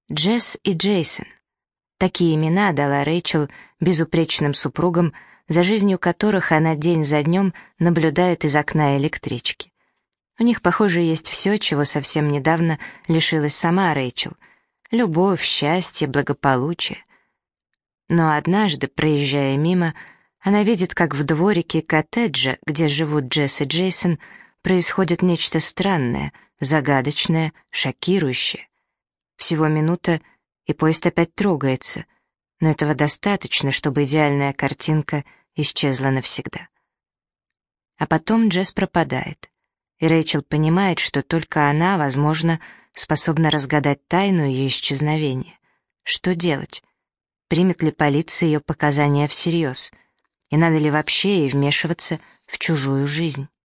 Джесс и Джейсон. Такие имена дала Рэйчел безупречным супругам, за жизнью которых она день за днем наблюдает из окна электрички. У них, похоже, есть все, чего совсем недавно лишилась сама Рэйчел: любовь, счастье, благополучие. Но однажды, проезжая мимо, она видит, как в дворике коттеджа, где живут Джесс и Джейсон, происходит нечто странное, загадочное, шокирующее. Всего минута, и поезд опять трогается, но этого достаточно, чтобы идеальная картинка исчезла навсегда. А потом Джесс пропадает, и Рэйчел понимает, что только она, возможно, способна разгадать тайну ее исчезновения. Что делать? Примет ли полиция ее показания всерьез? И надо ли вообще ей вмешиваться в чужую жизнь?